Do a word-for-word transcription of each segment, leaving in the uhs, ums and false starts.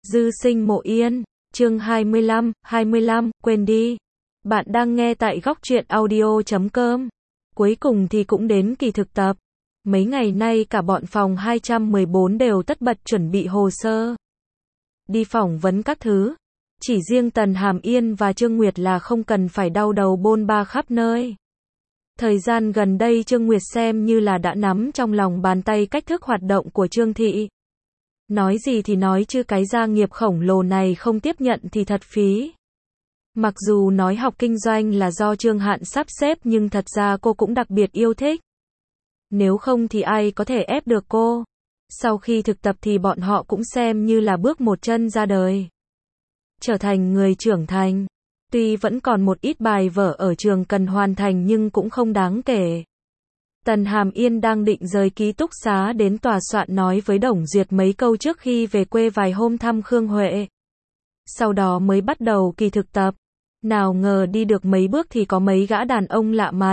Dư sinh mộ yên, chương hai mươi lăm, hai mươi lăm, quên đi. Bạn đang nghe tại góc truyện audio chấm com. Cuối cùng thì cũng đến kỳ thực tập. Mấy ngày nay cả bọn phòng hai trăm mười bốn đều tất bật chuẩn bị hồ sơ. Đi phỏng vấn các thứ. Chỉ riêng Tần Hàm Yên và Trương Nguyệt là không cần phải đau đầu bôn ba khắp nơi. Thời gian gần đây Trương Nguyệt xem như là đã nắm trong lòng bàn tay cách thức hoạt động của Trương Thị. Nói gì thì nói chứ cái gia nghiệp khổng lồ này không tiếp nhận thì thật phí. Mặc dù nói học kinh doanh là do Trương Hạn sắp xếp nhưng thật ra cô cũng đặc biệt yêu thích. Nếu không thì ai có thể ép được cô. Sau khi thực tập thì bọn họ cũng xem như là bước một chân ra đời. Trở thành người trưởng thành. Tuy vẫn còn một ít bài vở ở trường cần hoàn thành nhưng cũng không đáng kể. Tần Hàm Yên đang định rời ký túc xá đến tòa soạn nói với Đồng Duyệt mấy câu trước khi về quê vài hôm thăm Khương Huệ. Sau đó mới bắt đầu kỳ thực tập. Nào ngờ đi được mấy bước thì có mấy gã đàn ông lạ mặt.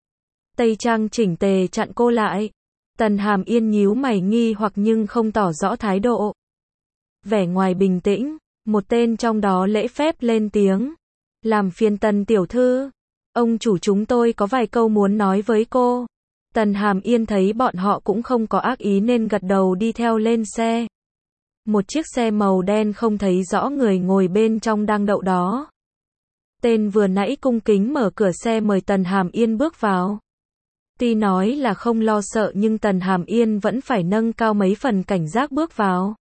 Tây trang chỉnh tề chặn cô lại. Tần Hàm Yên nhíu mày nghi hoặc nhưng không tỏ rõ thái độ. Vẻ ngoài bình tĩnh, một tên trong đó lễ phép lên tiếng. Làm phiền Tần tiểu thư. Ông chủ chúng tôi có vài câu muốn nói với cô. Tần Hàm Yên thấy bọn họ cũng không có ác ý nên gật đầu đi theo lên xe. Một chiếc xe màu đen không thấy rõ người ngồi bên trong đang đậu đó. Tên vừa nãy cung kính mở cửa xe mời Tần Hàm Yên bước vào. Tuy nói là không lo sợ nhưng Tần Hàm Yên vẫn phải nâng cao mấy phần cảnh giác bước vào.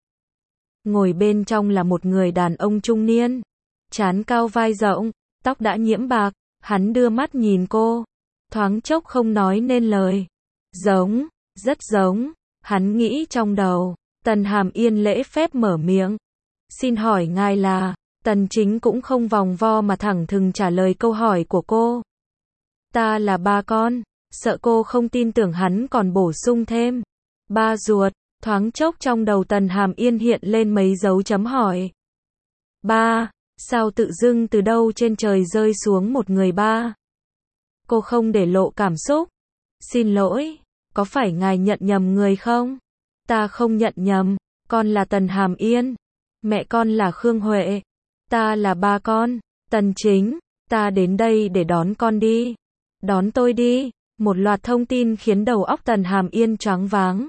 Ngồi bên trong là một người đàn ông trung niên. Trán cao vai rộng, tóc đã nhiễm bạc, hắn đưa mắt nhìn cô. Thoáng chốc không nói nên lời. Giống, rất giống, hắn nghĩ trong đầu. Tần Hàm Yên lễ phép mở miệng. Xin hỏi ngài là, Tần Chính cũng không vòng vo mà thẳng thừng trả lời câu hỏi của cô. Ta là ba con, sợ cô không tin tưởng hắn còn bổ sung thêm. Ba ruột, thoáng chốc trong đầu Tần Hàm Yên hiện lên mấy dấu chấm hỏi. Ba, sao tự dưng từ đâu trên trời rơi xuống một người ba? Cô không để lộ cảm xúc. Xin lỗi, có phải ngài nhận nhầm người không? Ta không nhận nhầm, con là Tần Hàm Yên. Mẹ con là Khương Huệ. Ta là ba con, Tần Chính. Ta đến đây để đón con đi. Đón tôi đi. Một loạt thông tin khiến đầu óc Tần Hàm Yên choáng váng.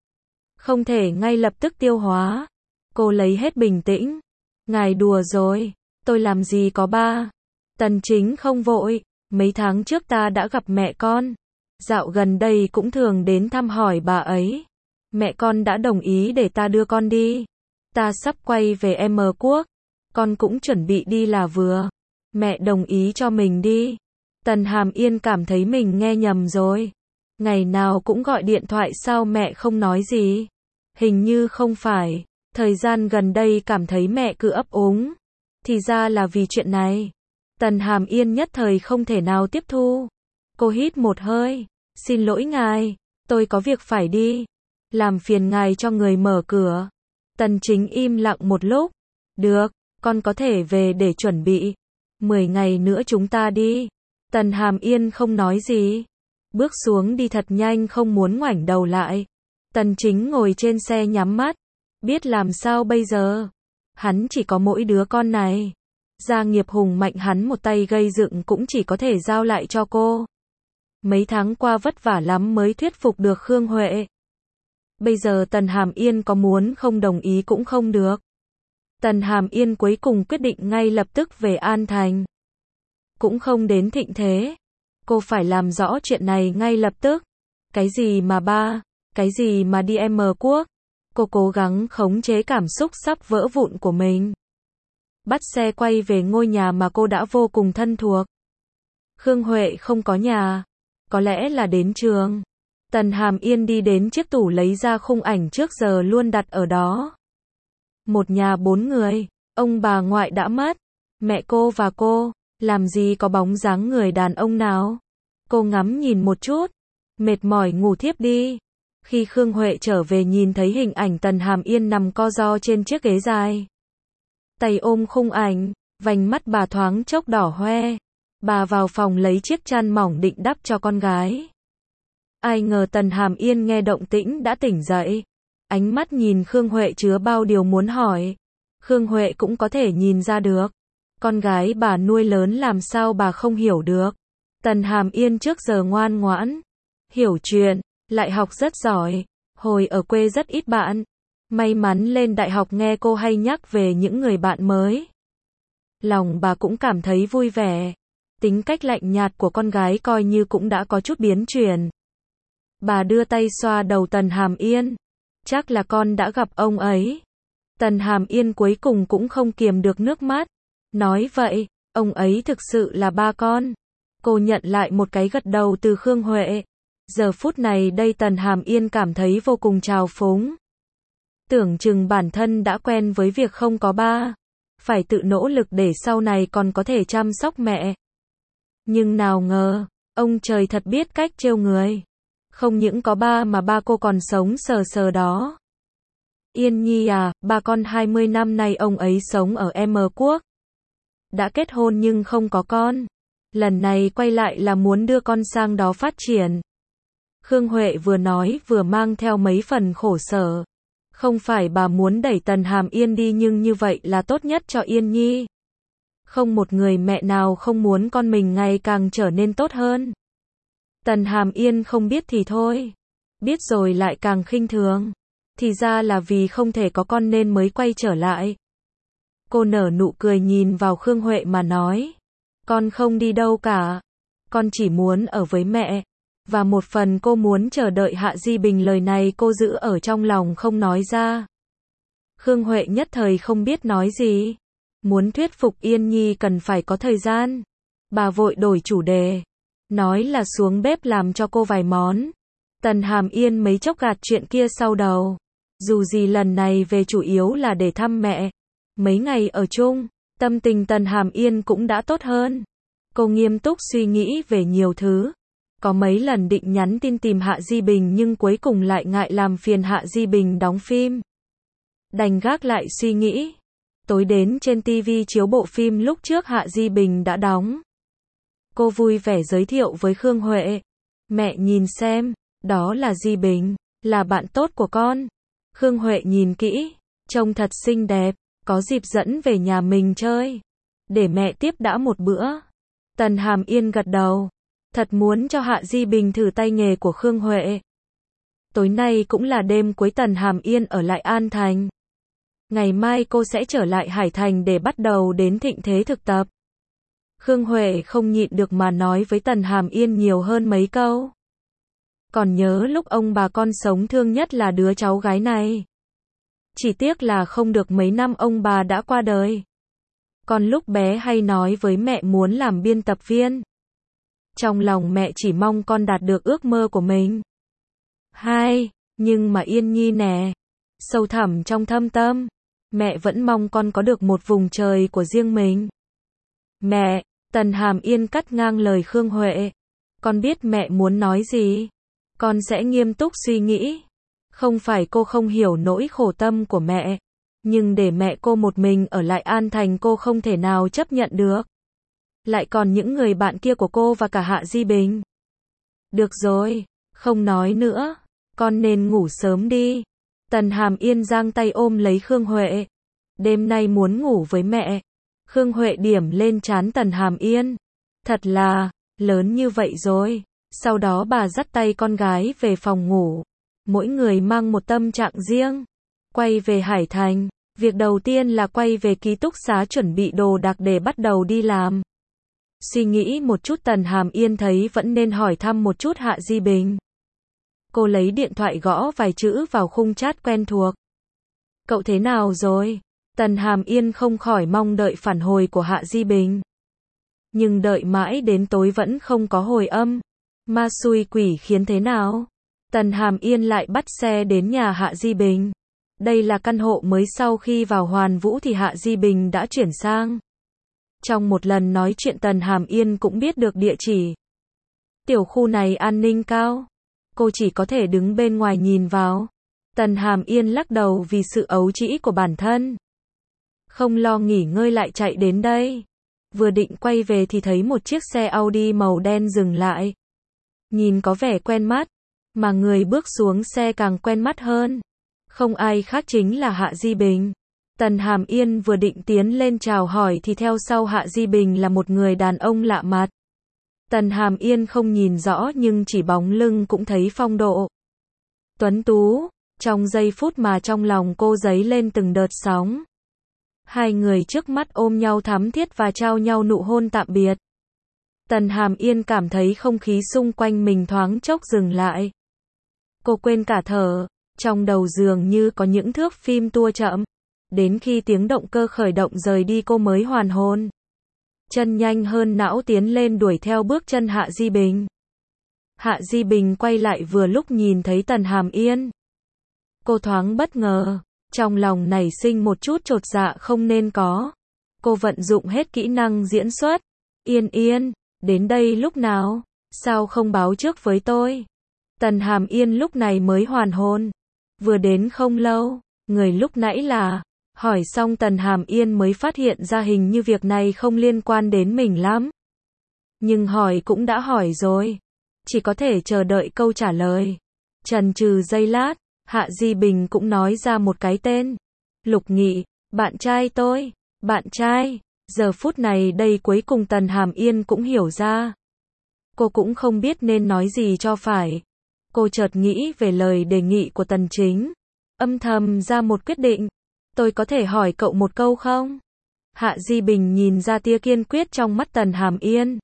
Không thể ngay lập tức tiêu hóa. Cô lấy hết bình tĩnh. Ngài đùa rồi, tôi làm gì có ba. Tần Chính không vội. Mấy tháng trước ta đã gặp mẹ con. Dạo gần đây cũng thường đến thăm hỏi bà ấy. Mẹ con đã đồng ý để ta đưa con đi. Ta sắp quay về M Quốc. Con cũng chuẩn bị đi là vừa. Mẹ đồng ý cho mình đi. Tần Hàm Yên cảm thấy mình nghe nhầm rồi. Ngày nào cũng gọi điện thoại sao mẹ không nói gì? Hình như không phải. Thời gian gần đây cảm thấy mẹ cứ ấp úng. Thì ra là vì chuyện này. Tần Hàm Yên nhất thời không thể nào tiếp thu. Cô hít một hơi. Xin lỗi ngài, tôi có việc phải đi. Làm phiền ngài cho người mở cửa. Tần Chính im lặng một lúc. Được, con có thể về để chuẩn bị. Mười ngày nữa chúng ta đi. Tần Hàm Yên không nói gì. Bước xuống đi thật nhanh không muốn ngoảnh đầu lại. Tần Chính ngồi trên xe nhắm mắt. Biết làm sao bây giờ. Hắn chỉ có mỗi đứa con này. Gia nghiệp hùng mạnh hắn một tay gây dựng cũng chỉ có thể giao lại cho cô. Mấy tháng qua vất vả lắm mới thuyết phục được Khương Huệ. Bây giờ Tần Hàm Yên có muốn không đồng ý cũng không được. Tần Hàm Yên cuối cùng quyết định ngay lập tức về An Thành. Cũng không đến Thịnh Thế. Cô phải làm rõ chuyện này ngay lập tức. Cái gì mà ba, cái gì mà đi M Quốc. Cô cố gắng khống chế cảm xúc sắp vỡ vụn của mình. Bắt xe quay về ngôi nhà mà cô đã vô cùng thân thuộc. Khương Huệ không có nhà. Có lẽ là đến trường. Tần Hàm Yên đi đến chiếc tủ lấy ra khung ảnh trước giờ luôn đặt ở đó. Một nhà bốn người. Ông bà ngoại đã mất. Mẹ cô và cô. Làm gì có bóng dáng người đàn ông nào. Cô ngắm nhìn một chút. Mệt mỏi ngủ thiếp đi. Khi Khương Huệ trở về nhìn thấy hình ảnh Tần Hàm Yên nằm co ro trên chiếc ghế dài. Tay ôm khung ảnh, vành mắt bà thoáng chốc đỏ hoe. Bà vào phòng lấy chiếc chăn mỏng định đắp cho con gái. Ai ngờ Tần Hàm Yên nghe động tĩnh đã tỉnh dậy. Ánh mắt nhìn Khương Huệ chứa bao điều muốn hỏi. Khương Huệ cũng có thể nhìn ra được. Con gái bà nuôi lớn làm sao bà không hiểu được. Tần Hàm Yên trước giờ ngoan ngoãn, hiểu chuyện, lại học rất giỏi. Hồi ở quê rất ít bạn. May mắn lên đại học nghe cô hay nhắc về những người bạn mới. Lòng bà cũng cảm thấy vui vẻ. Tính cách lạnh nhạt của con gái coi như cũng đã có chút biến chuyển. Bà đưa tay xoa đầu Tần Hàm Yên. Chắc là con đã gặp ông ấy. Tần Hàm Yên cuối cùng cũng không kiềm được nước mắt. Nói vậy, ông ấy thực sự là ba con. Cô nhận lại một cái gật đầu từ Khương Huệ. Giờ phút này đây Tần Hàm Yên cảm thấy vô cùng trào phúng. Tưởng chừng bản thân đã quen với việc không có ba. Phải tự nỗ lực để sau này còn có thể chăm sóc mẹ. Nhưng nào ngờ, ông trời thật biết cách trêu người. Không những có ba mà ba cô còn sống sờ sờ đó. Yên Nhi à, ba con hai mươi năm nay ông ấy sống ở M Quốc. Đã kết hôn nhưng không có con. Lần này quay lại là muốn đưa con sang đó phát triển. Khương Huệ vừa nói vừa mang theo mấy phần khổ sở. Không phải bà muốn đẩy Tần Hàm Yên đi nhưng như vậy là tốt nhất cho Yên Nhi. Không một người mẹ nào không muốn con mình ngày càng trở nên tốt hơn. Tần Hàm Yên không biết thì thôi. Biết rồi lại càng khinh thường. Thì ra là vì không thể có con nên mới quay trở lại. Cô nở nụ cười nhìn vào Khương Huệ mà nói. Con không đi đâu cả. Con chỉ muốn ở với mẹ. Và một phần cô muốn chờ đợi Hạ Di Bình, lời này cô giữ ở trong lòng không nói ra. Khương Huệ nhất thời không biết nói gì. Muốn thuyết phục Yên Nhi cần phải có thời gian. Bà vội đổi chủ đề. Nói là xuống bếp làm cho cô vài món. Tần Hàm Yên mấy chốc gạt chuyện kia sau đầu. Dù gì lần này về chủ yếu là để thăm mẹ. Mấy ngày ở chung, tâm tình Tần Hàm Yên cũng đã tốt hơn. Cô nghiêm túc suy nghĩ về nhiều thứ. Có mấy lần định nhắn tin tìm Hạ Di Bình nhưng cuối cùng lại ngại làm phiền Hạ Di Bình đóng phim. Đành gác lại suy nghĩ. Tối đến trên ti vi chiếu bộ phim lúc trước Hạ Di Bình đã đóng. Cô vui vẻ giới thiệu với Khương Huệ. Mẹ nhìn xem, đó là Di Bình, là bạn tốt của con. Khương Huệ nhìn kỹ, trông thật xinh đẹp, có dịp dẫn về nhà mình chơi. Để mẹ tiếp đã một bữa. Tần Hàm Yên gật đầu. Thật muốn cho Hạ Di Bình thử tay nghề của Khương Huệ. Tối nay cũng là đêm cuối Tần Hàm Yên ở lại An Thành. Ngày mai cô sẽ trở lại Hải Thành để bắt đầu đến thịnh thế thực tập. Khương Huệ không nhịn được mà nói với Tần Hàm Yên nhiều hơn mấy câu. Còn nhớ lúc ông bà con sống thương nhất là đứa cháu gái này. Chỉ tiếc là không được mấy năm ông bà đã qua đời. Còn lúc bé hay nói với mẹ muốn làm biên tập viên. Trong lòng mẹ chỉ mong con đạt được ước mơ của mình. Hai, nhưng mà Yên Nhi nè, sâu thẳm trong thâm tâm, mẹ vẫn mong con có được một vùng trời của riêng mình. Mẹ, Tần Hàm Yên cắt ngang lời Khương Huệ. Con biết mẹ muốn nói gì. Con sẽ nghiêm túc suy nghĩ. Không phải cô không hiểu nỗi khổ tâm của mẹ. Nhưng để mẹ cô một mình ở lại An Thành cô không thể nào chấp nhận được. Lại còn những người bạn kia của cô và cả Hạ Di Bình. Được rồi, không nói nữa. Con nên ngủ sớm đi. Tần Hàm Yên giang tay ôm lấy Khương Huệ. Đêm nay muốn ngủ với mẹ. Khương Huệ điểm lên trán Tần Hàm Yên. Thật là, lớn như vậy rồi. Sau đó bà dắt tay con gái về phòng ngủ. Mỗi người mang một tâm trạng riêng. Quay về Hải Thành. Việc đầu tiên là quay về ký túc xá chuẩn bị đồ đạc để bắt đầu đi làm. Suy nghĩ một chút Tần Hàm Yên thấy vẫn nên hỏi thăm một chút Hạ Di Bình. Cô lấy điện thoại gõ vài chữ vào khung chat quen thuộc. Cậu thế nào rồi? Tần Hàm Yên không khỏi mong đợi phản hồi của Hạ Di Bình. Nhưng đợi mãi đến tối vẫn không có hồi âm. Ma xui quỷ khiến thế nào? Tần Hàm Yên lại bắt xe đến nhà Hạ Di Bình. Đây là căn hộ mới sau khi vào Hoàn Vũ thì Hạ Di Bình đã chuyển sang. Trong một lần nói chuyện Tần Hàm Yên cũng biết được địa chỉ. Tiểu khu này an ninh cao. Cô chỉ có thể đứng bên ngoài nhìn vào. Tần Hàm Yên lắc đầu vì sự ấu trĩ của bản thân. Không lo nghỉ ngơi lại chạy đến đây. Vừa định quay về thì thấy một chiếc xe Audi màu đen dừng lại. Nhìn có vẻ quen mắt. Mà người bước xuống xe càng quen mắt hơn. Không ai khác chính là Hạ Di Bình. Tần Hàm Yên vừa định tiến lên chào hỏi thì theo sau Hạ Di Bình là một người đàn ông lạ mặt. Tần Hàm Yên không nhìn rõ nhưng chỉ bóng lưng cũng thấy phong độ. Tuấn tú, trong giây phút mà trong lòng cô dấy lên từng đợt sóng. Hai người trước mắt ôm nhau thắm thiết và trao nhau nụ hôn tạm biệt. Tần Hàm Yên cảm thấy không khí xung quanh mình thoáng chốc dừng lại. Cô quên cả thở, trong đầu dường như có những thước phim tua chậm. Đến khi tiếng động cơ khởi động rời đi cô mới hoàn hồn. Chân nhanh hơn não tiến lên đuổi theo bước chân Hạ Di Bình. Hạ Di Bình quay lại vừa lúc nhìn thấy Tần Hàm Yên. Cô thoáng bất ngờ, trong lòng nảy sinh một chút chột dạ không nên có. Cô vận dụng hết kỹ năng diễn xuất. Yên Yên, đến đây lúc nào? Sao không báo trước với tôi? Tần Hàm Yên lúc này mới hoàn hồn. Vừa đến không lâu, người lúc nãy là... Hỏi xong Tần Hàm Yên mới phát hiện ra hình như việc này không liên quan đến mình lắm. Nhưng hỏi cũng đã hỏi rồi. Chỉ có thể chờ đợi câu trả lời. Chần chừ giây lát, Hạ Di Bình cũng nói ra một cái tên. Lục Nghị, bạn trai tôi. Bạn trai. Giờ phút này đây cuối cùng Tần Hàm Yên cũng hiểu ra. Cô cũng không biết nên nói gì cho phải. Cô chợt nghĩ về lời đề nghị của Tần Chính. Âm thầm ra một quyết định. Tôi có thể hỏi cậu một câu không? Hạ Di Bình nhìn ra tia kiên quyết trong mắt Tần Hàm Yên.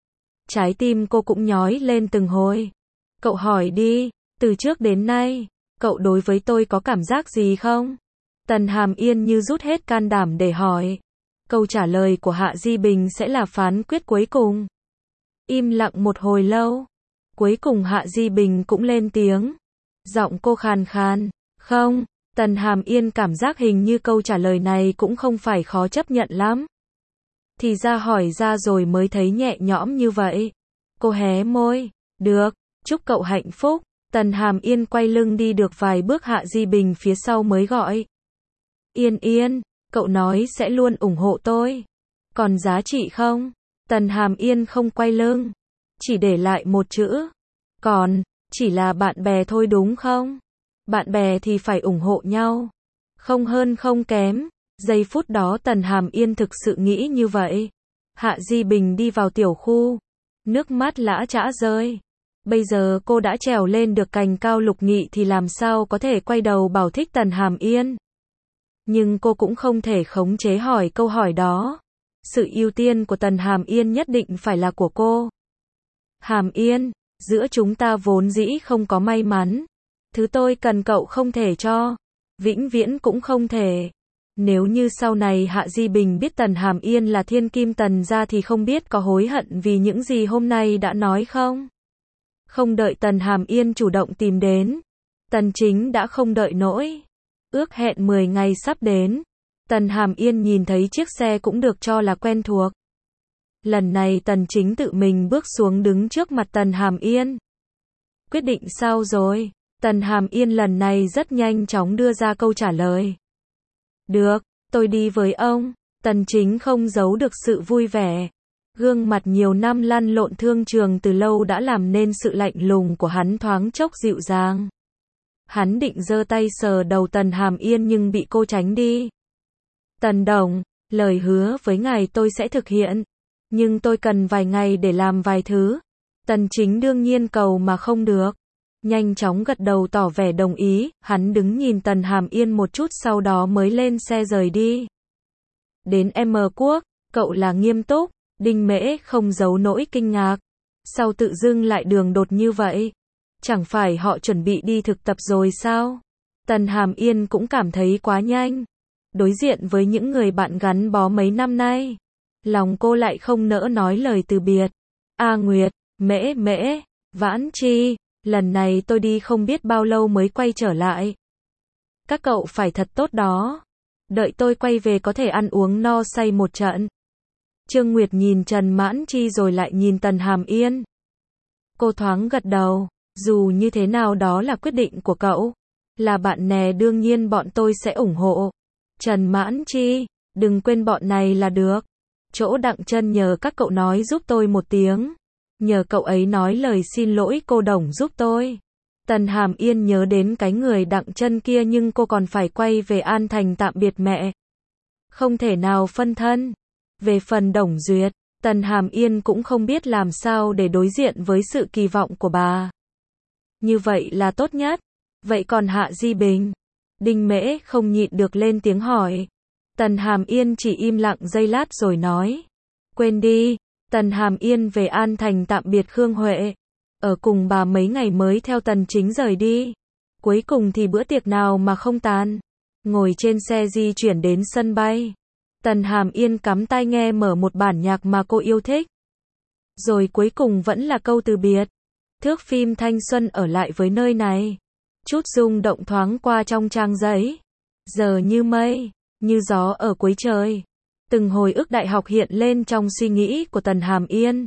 Trái tim cô cũng nhói lên từng hồi. Cậu hỏi đi, từ trước đến nay, cậu đối với tôi có cảm giác gì không? Tần Hàm Yên như rút hết can đảm để hỏi. Câu trả lời của Hạ Di Bình sẽ là phán quyết cuối cùng. Im lặng một hồi lâu. Cuối cùng Hạ Di Bình cũng lên tiếng. Giọng cô khàn khàn. Không. Tần Hàm Yên cảm giác hình như câu trả lời này cũng không phải khó chấp nhận lắm. Thì ra hỏi ra rồi mới thấy nhẹ nhõm như vậy. Cô hé môi. Được, chúc cậu hạnh phúc. Tần Hàm Yên quay lưng đi được vài bước Hạ Di Bình phía sau mới gọi. Yên Yên, cậu nói sẽ luôn ủng hộ tôi. Còn giá trị không? Tần Hàm Yên không quay lưng. Chỉ để lại một chữ. Còn, chỉ là bạn bè thôi đúng không? Bạn bè thì phải ủng hộ nhau. Không hơn không kém. Giây phút đó Tần Hàm Yên thực sự nghĩ như vậy. Hạ Di Bình đi vào tiểu khu. Nước mắt lã chã rơi. Bây giờ cô đã trèo lên được cành cao Lục Nghị thì làm sao có thể quay đầu bảo thích Tần Hàm Yên. Nhưng cô cũng không thể khống chế hỏi câu hỏi đó. Sự ưu tiên của Tần Hàm Yên nhất định phải là của cô. Hàm Yên, giữa chúng ta vốn dĩ không có may mắn. Thứ tôi cần cậu không thể cho. Vĩnh viễn cũng không thể. Nếu như sau này Hạ Di Bình biết Tần Hàm Yên là thiên kim Tần gia thì không biết có hối hận vì những gì hôm nay đã nói không? Không đợi Tần Hàm Yên chủ động tìm đến. Tần Chính đã không đợi nổi. Ước hẹn mười ngày sắp đến. Tần Hàm Yên nhìn thấy chiếc xe cũng được cho là quen thuộc. Lần này Tần Chính tự mình bước xuống đứng trước mặt Tần Hàm Yên. Quyết định sao rồi? Tần Hàm Yên lần này rất nhanh chóng đưa ra câu trả lời. Được, tôi đi với ông. Tần Chính không giấu được sự vui vẻ. Gương mặt nhiều năm lăn lộn thương trường từ lâu đã làm nên sự lạnh lùng của hắn thoáng chốc dịu dàng. Hắn định giơ tay sờ đầu Tần Hàm Yên nhưng bị cô tránh đi. Tần Đồng, lời hứa với ngài tôi sẽ thực hiện. Nhưng tôi cần vài ngày để làm vài thứ. Tần Chính đương nhiên cầu mà không được. Nhanh chóng gật đầu tỏ vẻ đồng ý, hắn đứng nhìn Tần Hàm Yên một chút sau đó mới lên xe rời đi. Đến M Quốc, cậu là nghiêm túc, Đinh Mễ không giấu nỗi kinh ngạc. Sao tự dưng lại đường đột như vậy? Chẳng phải họ chuẩn bị đi thực tập rồi sao? Tần Hàm Yên cũng cảm thấy quá nhanh. Đối diện với những người bạn gắn bó mấy năm nay, lòng cô lại không nỡ nói lời từ biệt. A Nguyệt, Mễ Mễ, Vãn Chi, lần này tôi đi không biết bao lâu mới quay trở lại. Các cậu phải thật tốt đó. Đợi tôi quay về có thể ăn uống no say một trận. Trương Nguyệt nhìn Trần Mãn Chi rồi lại nhìn Tần Hàm Yên. Cô thoáng gật đầu. Dù như thế nào đó là quyết định của cậu. Là bạn nè đương nhiên bọn tôi sẽ ủng hộ. Trần Mãn Chi, đừng quên bọn này là được. Chỗ Đặng Chân nhờ các cậu nói giúp tôi một tiếng. Nhờ cậu ấy nói lời xin lỗi cô Đồng giúp tôi. Tần Hàm Yên nhớ đến cái người Đặng Chân kia nhưng cô còn phải quay về An Thành tạm biệt mẹ. không thể nào phân thân. Về phần Đồng Duyệt, Tần Hàm Yên cũng không biết làm sao để đối diện với sự kỳ vọng của bà. Như vậy là tốt nhất. Vậy còn Hạ Di Bình? Đinh Mễ không nhịn được lên tiếng hỏi. Tần Hàm Yên chỉ im lặng giây lát rồi nói. Quên đi, Tần Hàm Yên về An Thành tạm biệt Khương Huệ. Ở cùng bà mấy ngày mới theo Tần Chính rời đi. Cuối cùng thì bữa tiệc nào mà không tàn. Ngồi trên xe di chuyển đến sân bay. Tần Hàm Yên cắm tai nghe mở một bản nhạc mà cô yêu thích. Rồi cuối cùng vẫn là câu từ biệt. Thước phim thanh xuân ở lại với nơi này. Chút rung động thoáng qua trong trang giấy. Giờ như mây, như gió ở cuối trời. Từng hồi ức đại học hiện lên trong suy nghĩ của Tần Hàm Yên.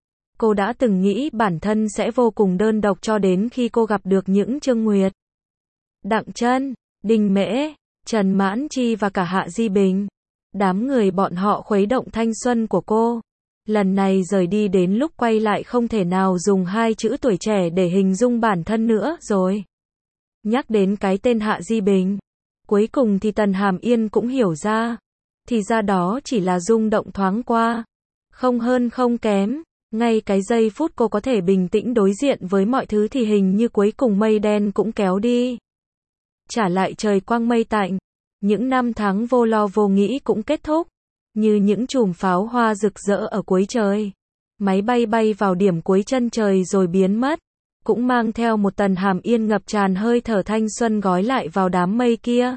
Cô đã từng nghĩ bản thân sẽ vô cùng đơn độc cho đến khi cô gặp được những Trương Nguyệt, Đặng Trân, Đinh Mễ, Trần Mãn Chi và cả Hạ Di Bình. Đám người bọn họ khuấy động thanh xuân của cô. Lần này rời đi đến lúc quay lại không thể nào dùng hai chữ tuổi trẻ để hình dung bản thân nữa rồi. Nhắc đến cái tên Hạ Di Bình. Cuối cùng thì Tần Hàm Yên cũng hiểu ra. Thì ra đó chỉ là rung động thoáng qua. Không hơn không kém. Ngay cái giây phút cô có thể bình tĩnh đối diện với mọi thứ thì hình như cuối cùng mây đen cũng kéo đi. Trả lại trời quang mây tạnh. Những năm tháng vô lo vô nghĩ cũng kết thúc. Như những chùm pháo hoa rực rỡ ở cuối trời. Máy bay bay vào điểm cuối chân trời rồi biến mất. Cũng mang theo một Tần Hàm Yên ngập tràn hơi thở thanh xuân gói lại vào đám mây kia.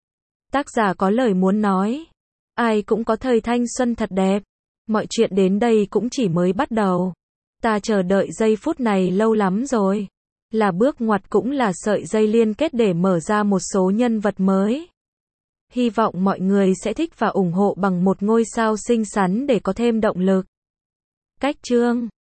Tác giả có lời muốn nói. Ai cũng có thời thanh xuân thật đẹp. Mọi chuyện đến đây cũng chỉ mới bắt đầu. Ta chờ đợi giây phút này lâu lắm rồi. Là bước ngoặt cũng là sợi dây liên kết để mở ra một số nhân vật mới. Hy vọng mọi người sẽ thích và ủng hộ bằng một ngôi sao xinh xắn để có thêm động lực. Cách chương